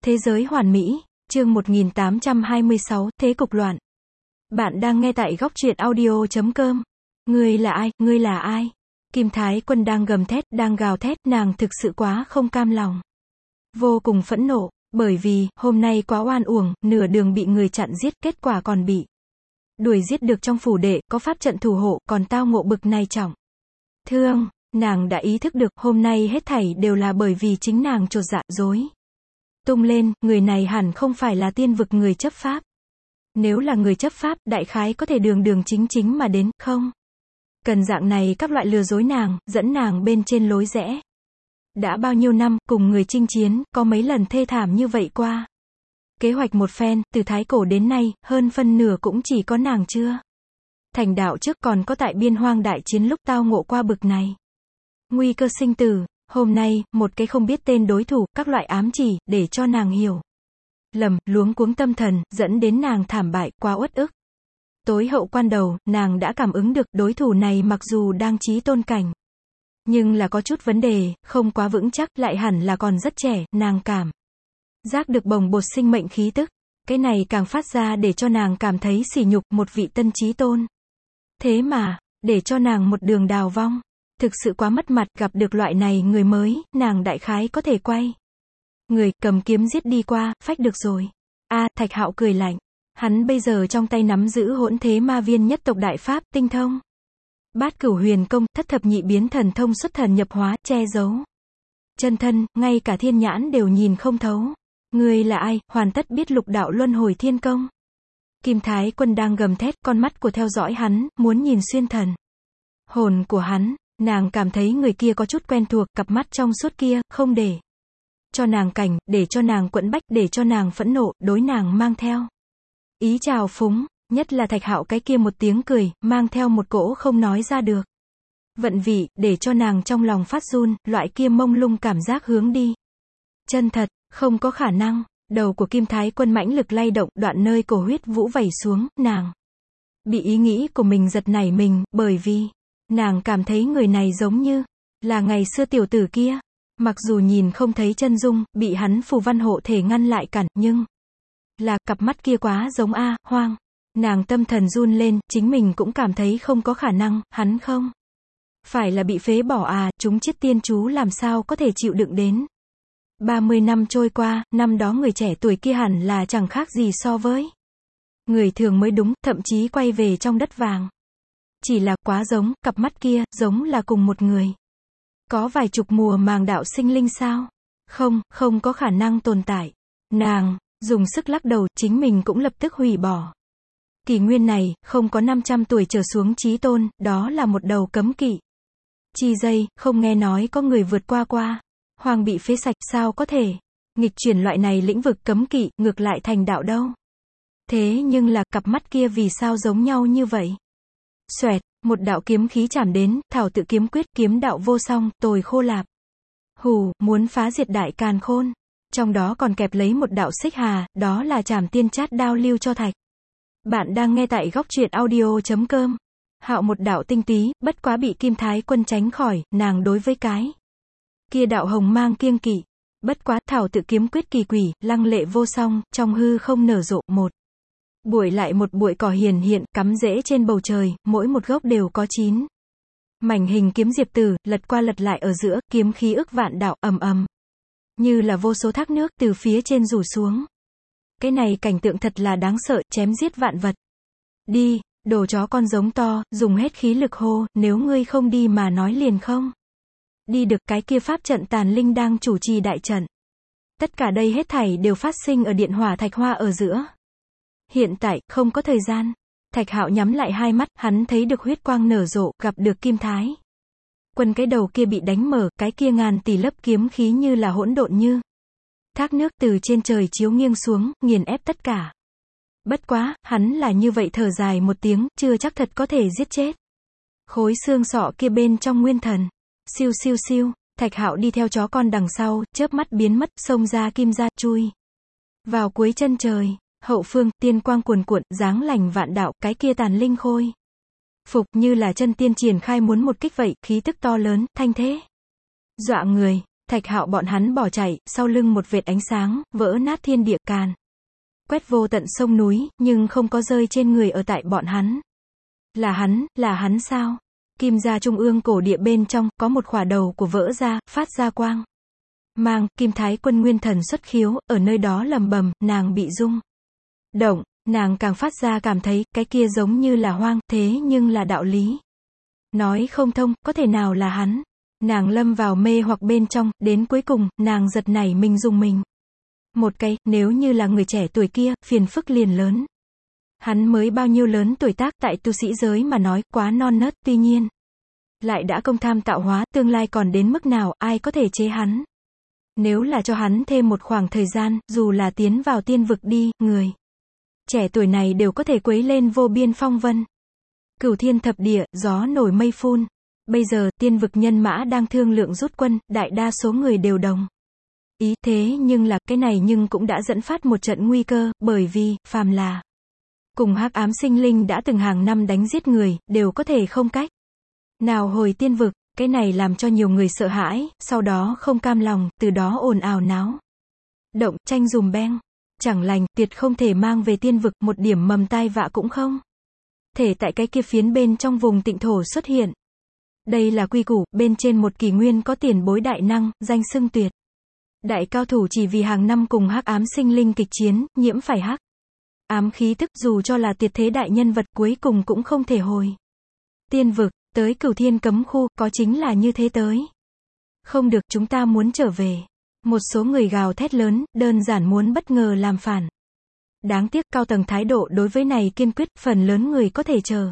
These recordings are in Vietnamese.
Thế giới hoàn mỹ, chương 1826, thế cục loạn. Bạn đang nghe tại góc truyện audio.com. Ngươi là ai, ngươi là ai? Kim Thái Quân đang gầm thét, đang gào thét, nàng thực sự quá không cam lòng. Vô cùng phẫn nộ, bởi vì, hôm nay quá oan uổng, nửa đường bị người chặn giết, kết quả còn bị đuổi giết được trong phủ đệ, có pháp trận thủ hộ, còn tao ngộ bực này trọng thương. Nàng đã ý thức được, hôm nay hết thảy đều là bởi vì chính nàng chột dạ, dối tung lên, người này hẳn không phải là tiên vực người chấp pháp. Nếu là người chấp pháp, đại khái có thể đường đường chính chính mà đến, không cần dạng này các loại lừa dối nàng, dẫn nàng bên trên lối rẽ. Đã bao nhiêu năm, cùng người chinh chiến, có mấy lần thê thảm như vậy qua. Kế hoạch một phen, từ thái cổ đến nay, hơn phân nửa cũng chỉ có nàng chưa thành đạo trước, còn có tại biên hoang đại chiến lúc tao ngộ qua bực này nguy cơ sinh tử. Hôm nay, một cái không biết tên đối thủ, các loại ám chỉ, để cho nàng hiểu lầm, luống cuống tâm thần, dẫn đến nàng thảm bại, quá uất ức. Tối hậu quan đầu, nàng đã cảm ứng được, đối thủ này mặc dù đang chí tôn cảnh, nhưng là có chút vấn đề, không quá vững chắc, lại hẳn là còn rất trẻ, nàng cảm giác được bồng bột sinh mệnh khí tức. Cái này càng phát ra để cho nàng cảm thấy sỉ nhục, một vị tân chí tôn. Thế mà, để cho nàng một đường đào vong. Thực sự quá mất mặt, gặp được loại này người mới, nàng đại khái có thể quay người, cầm kiếm giết đi qua, phách được rồi. Thạch Hạo cười lạnh. Hắn bây giờ trong tay nắm giữ hỗn thế ma viên nhất tộc đại pháp, tinh thông bát cửu huyền công, thất thập nhị biến thần thông, xuất thần nhập hóa, che giấu chân thân, ngay cả thiên nhãn đều nhìn không thấu. Ngươi là ai, hoàn tất biết lục đạo luân hồi thiên công. Kim Thái Quân đang gầm thét, con mắt của theo dõi hắn, muốn nhìn xuyên thần hồn của hắn. Nàng cảm thấy người kia có chút quen thuộc, cặp mắt trong suốt kia, không để cho nàng cảnh, để cho nàng quẫn bách, để cho nàng phẫn nộ, đối nàng mang theo ý trào phúng, nhất là Thạch Hạo cái kia một tiếng cười, mang theo một cỗ không nói ra được vận vị, để cho nàng trong lòng phát run, loại kia mông lung cảm giác hướng đi chân thật, không có khả năng. Đầu của Kim Thái Quân mãnh lực lay động, đoạn nơi cổ huyết vũ vẩy xuống, nàng bị ý nghĩ của mình giật nảy mình, bởi vì nàng cảm thấy người này giống như là ngày xưa tiểu tử kia. Mặc dù nhìn không thấy chân dung, bị hắn phù văn hộ thể ngăn lại cản, nhưng là cặp mắt kia quá giống Hoang. Nàng tâm thần run lên, chính mình cũng cảm thấy không có khả năng, hắn không phải là bị phế bỏ chúng chiết tiên chú làm sao có thể chịu đựng đến. 30 năm trôi qua, năm đó người trẻ tuổi kia hẳn là chẳng khác gì so với người thường mới đúng, thậm chí quay về trong đất vàng. Chỉ là quá giống, cặp mắt kia, giống là cùng một người. Có vài chục mùa màng đạo sinh linh sao? Không có khả năng tồn tại. Nàng dùng sức lắc đầu, chính mình cũng lập tức hủy bỏ. Kỷ nguyên này, không có 500 tuổi trở xuống chí tôn, đó là một đầu cấm kỵ. Chi dây, không nghe nói có người vượt qua. Hoàng bị phế sạch, sao có thể nghịch chuyển loại này lĩnh vực cấm kỵ, ngược lại thành đạo đâu. Thế nhưng là, cặp mắt kia vì sao giống nhau như vậy? Xoẹt, một đạo kiếm khí chạm đến, thảo tự kiếm quyết, kiếm đạo vô song, tồi khô lạp. Muốn phá diệt đại càn khôn. Trong đó còn kẹp lấy một đạo xích hà, đó là trảm tiên chát đao lưu cho Thạch. Bạn đang nghe tại góc truyện audio.com. Hạo một đạo tinh túy, bất quá bị Kim Thái Quân tránh khỏi, nàng đối với cái kia đạo hồng mang kiêng kỵ. Bất quá, thảo tự kiếm quyết kỳ quỷ, lăng lệ vô song, trong hư không nở rộ, một bụi lại một bụi cỏ hiền hiện, cắm rễ trên bầu trời, mỗi một gốc đều có 9 mảnh hình kiếm diệp tử, lật qua lật lại ở giữa, kiếm khí ức vạn đạo, ầm ầm. Như là vô số thác nước, từ phía trên rủ xuống. Cái này cảnh tượng thật là đáng sợ, chém giết vạn vật. Đi, đồ chó con giống to, dùng hết khí lực hô, nếu ngươi không đi mà nói liền không đi được. Cái kia pháp trận tàn linh đang chủ trì đại trận. Tất cả đây hết thảy đều phát sinh ở điện hỏa thạch hoa ở giữa. Hiện tại, không có thời gian. Thạch Hạo nhắm lại hai mắt, hắn thấy được huyết quang nở rộ, gặp được Kim Thái Quân cái đầu kia bị đánh mở, cái kia ngàn tỷ lớp kiếm khí như là hỗn độn như thác nước từ trên trời chiếu nghiêng xuống, nghiền ép tất cả. Bất quá, hắn là như vậy thở dài một tiếng, chưa chắc thật có thể giết chết khối xương sọ kia bên trong nguyên thần. Siêu siêu siêu, Thạch Hạo đi theo chó con đằng sau, chớp mắt biến mất, xông ra kim ra, chui vào cuối chân trời. Hậu phương, tiên quang cuồn cuộn, dáng lành vạn đạo, cái kia tàn linh khôi phục như là chân tiên triển khai muốn một kích vậy, khí tức to lớn, thanh thế dọa người. Thạch Hạo bọn hắn bỏ chạy, sau lưng một vệt ánh sáng, vỡ nát thiên địa càn. Quét vô tận sông núi, nhưng không có rơi trên người ở tại bọn hắn. Là hắn sao? Kim gia trung ương cổ địa bên trong, có một khỏa đầu của vỡ ra, phát ra quang. Mang, Kim Thái Quân nguyên thần xuất khiếu, ở nơi đó lầm bầm, nàng bị rung động, nàng càng phát ra cảm thấy, cái kia giống như là hoang, thế nhưng là đạo lý. Nói không thông, có thể nào là hắn? Nàng lâm vào mê hoặc bên trong, đến cuối cùng, nàng giật nảy mình dùng mình. Một cái, nếu như là người trẻ tuổi kia, phiền phức liền lớn. Hắn mới bao nhiêu lớn tuổi tác, tại tu sĩ giới mà nói, quá non nớt, tuy nhiên. Lại đã công tham tạo hóa, tương lai còn đến mức nào, ai có thể chế hắn. Nếu là cho hắn thêm một khoảng thời gian, dù là tiến vào tiên vực đi, người trẻ tuổi này đều có thể quấy lên vô biên phong vân. Cửu thiên thập địa, gió nổi mây phun. Bây giờ, tiên vực nhân mã đang thương lượng rút quân, đại đa số người đều đồng ý, thế nhưng là, cái này nhưng cũng đã dẫn phát một trận nguy cơ, bởi vì, phàm là cùng hắc ám sinh linh đã từng hàng năm đánh giết người, đều có thể không cách nào hồi tiên vực, cái này làm cho nhiều người sợ hãi, sau đó không cam lòng, từ đó ồn ào náo động, tranh dùm beng, chẳng lành, tuyệt không thể mang về tiên vực, một điểm mầm tai vạ cũng không thể tại cái kia phiến bên trong vùng tịnh thổ xuất hiện. Đây là quy củ, bên trên một kỷ nguyên có tiền bối đại năng, danh xưng tuyệt đại cao thủ chỉ vì hàng năm cùng hắc ám sinh linh kịch chiến, nhiễm phải hắc ám khí tức, dù cho là tuyệt thế đại nhân vật cuối cùng cũng không thể hồi tiên vực, tới cửu thiên cấm khu, có chính là như thế tới. Không được, chúng ta muốn trở về. Một số người gào thét lớn, đơn giản muốn bất ngờ làm phản. Đáng tiếc cao tầng thái độ đối với này kiên quyết, phần lớn người có thể trở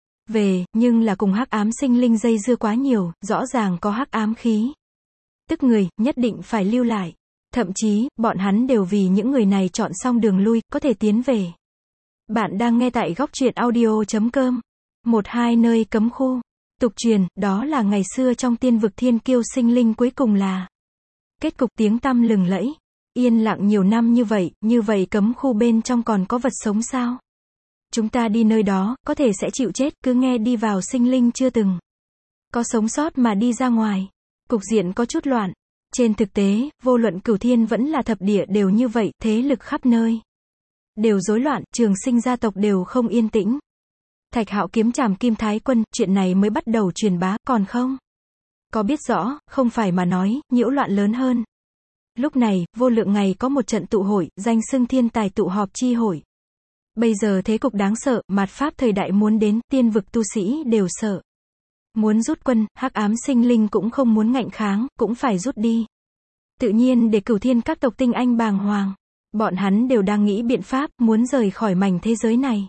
về, nhưng là cùng hắc ám sinh linh dây dưa quá nhiều, rõ ràng có hắc ám khí tức người, nhất định phải lưu lại. Thậm chí, bọn hắn đều vì những người này chọn xong đường lui, có thể tiến về. Bạn đang nghe tại góc truyện audio.com. 12 nơi cấm khu. Tục truyền, đó là ngày xưa trong tiên vực thiên kiêu sinh linh cuối cùng là kết cục tiếng tăm lừng lẫy. Yên lặng nhiều năm như vậy cấm khu bên trong còn có vật sống sao? Chúng ta đi nơi đó, có thể sẽ chịu chết, cứ nghe đi vào sinh linh chưa từng có sống sót mà đi ra ngoài. Cục diện có chút loạn. Trên thực tế, vô luận cửu thiên vẫn là thập địa đều như vậy, thế lực khắp nơi đều rối loạn, Trường Sinh gia tộc đều không yên tĩnh. Thạch Hạo kiếm trảm Kim Thái Quân, chuyện này mới bắt đầu truyền bá, còn không có biết rõ, không phải mà nói, nhiễu loạn lớn hơn. Lúc này, vô lượng ngày có một trận tụ hội, danh xưng thiên tài tụ họp chi hội. Bây giờ thế cục đáng sợ, mạt pháp thời đại muốn đến, tiên vực tu sĩ đều sợ. Muốn rút quân, hắc ám sinh linh cũng không muốn ngạnh kháng, cũng phải rút đi. Tự nhiên để cửu thiên các tộc tinh anh bàng hoàng. Bọn hắn đều đang nghĩ biện pháp, muốn rời khỏi mảnh thế giới này.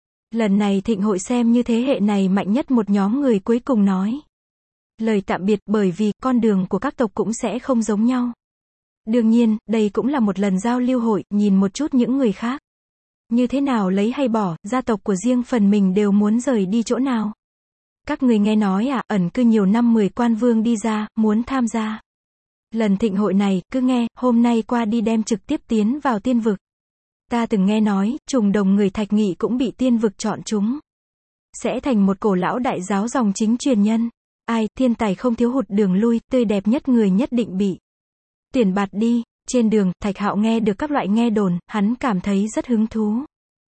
Lần này thịnh hội xem như thế hệ này mạnh nhất một nhóm người cuối cùng nói lời tạm biệt, bởi vì con đường của các tộc cũng sẽ không giống nhau. Đương nhiên, đây cũng là một lần giao lưu hội, nhìn một chút những người khác như thế nào lấy hay bỏ, gia tộc của riêng phần mình đều muốn rời đi chỗ nào. Các người nghe nói à, ẩn cư nhiều năm 10 quan vương đi ra, muốn tham gia lần thịnh hội này, cứ nghe, hôm nay qua đi đem trực tiếp tiến vào tiên vực. Ta từng nghe nói, trùng đồng người Thạch Nghị cũng bị tiên vực chọn chúng. Sẽ thành một cổ lão đại giáo dòng chính truyền nhân. Ai, thiên tài không thiếu hụt đường lui, tươi đẹp nhất người nhất định bị tuyển bạt đi. Trên đường, Thạch Hạo nghe được các loại nghe đồn, hắn cảm thấy rất hứng thú.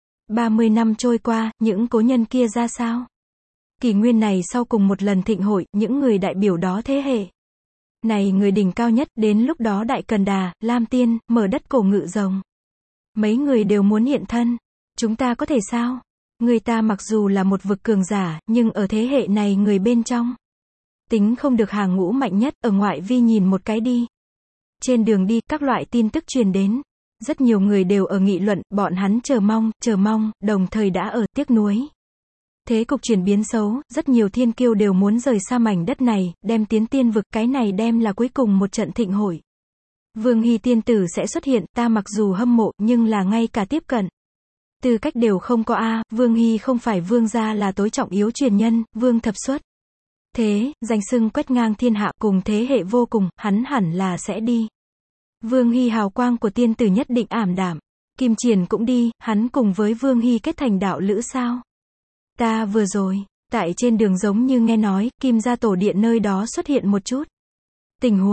30 năm trôi qua, những cố nhân kia ra sao? Kỷ nguyên này sau cùng một lần thịnh hội, những người đại biểu đó thế hệ này người đỉnh cao nhất, đến lúc đó Đại Cần Đà, Lam Tiên, mở đất cổ ngự rồng. Mấy người đều muốn hiện thân. Chúng ta có thể sao? Người ta mặc dù là một vực cường giả, nhưng ở thế hệ này người bên trong tính không được hàng ngũ mạnh nhất, ở ngoại vi nhìn một cái đi. Trên đường đi, các loại tin tức truyền đến. Rất nhiều người đều ở nghị luận, bọn hắn chờ mong, đồng thời đã ở tiếc nuối. Thế cục chuyển biến xấu, rất nhiều thiên kiêu đều muốn rời xa mảnh đất này, đem tiến tiên vực, cái này đem là cuối cùng một trận thịnh hội. Vương Hy tiên tử sẽ xuất hiện, ta mặc dù hâm mộ, nhưng là ngay cả tiếp cận tư cách đều không có a. Vương Hy không phải vương gia là tối trọng yếu truyền nhân, vương thập xuất thế, danh xưng quét ngang thiên hạ, cùng thế hệ vô cùng, hắn hẳn là sẽ đi. Vương Hy hào quang của tiên tử nhất định ảm đạm. Kim Triển cũng đi, hắn cùng với Vương Hy kết thành đạo lữ sao? Ta vừa rồi, tại trên đường giống như nghe nói, Kim gia tổ điện nơi đó xuất hiện một chút tình huống.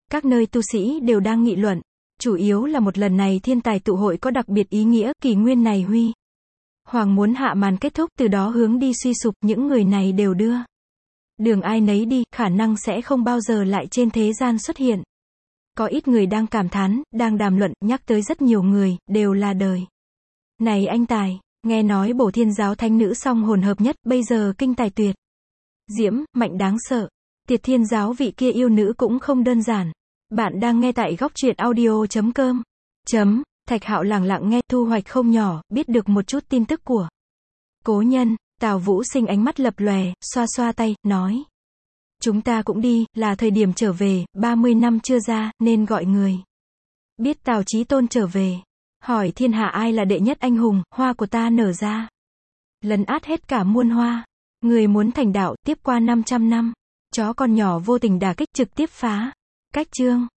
Các nơi tu sĩ đều đang nghị luận. Chủ yếu là một lần này thiên tài tụ hội có đặc biệt ý nghĩa, kỷ nguyên này Huy Hoàng muốn hạ màn kết thúc, từ đó hướng đi suy sụp, những người này đều đưa đường ai nấy đi, khả năng sẽ không bao giờ lại trên thế gian xuất hiện. Có ít người đang cảm thán, đang đàm luận, nhắc tới rất nhiều người, đều là đời này anh tài, nghe nói Bổ Thiên giáo thánh nữ song hồn hợp nhất, bây giờ kinh tài tuyệt diễm, mạnh đáng sợ. Tiệt Thiên giáo vị kia yêu nữ cũng không đơn giản. Bạn đang nghe tại góc truyện audio.com. Thạch Hạo lẳng lặng nghe, thu hoạch không nhỏ, biết được một chút tin tức của cố nhân. Tào Vũ Sinh ánh mắt lập lòe, xoa xoa tay, nói. Chúng ta cũng đi, là thời điểm trở về, 30 năm chưa ra, nên gọi người. Biết Tào Chí Tôn trở về. Hỏi thiên hạ ai là đệ nhất anh hùng, hoa của ta nở ra. Lấn át hết cả muôn hoa. Người muốn thành đạo, tiếp qua 500 năm. Chó con nhỏ vô tình đả kích trực tiếp phá cách chương.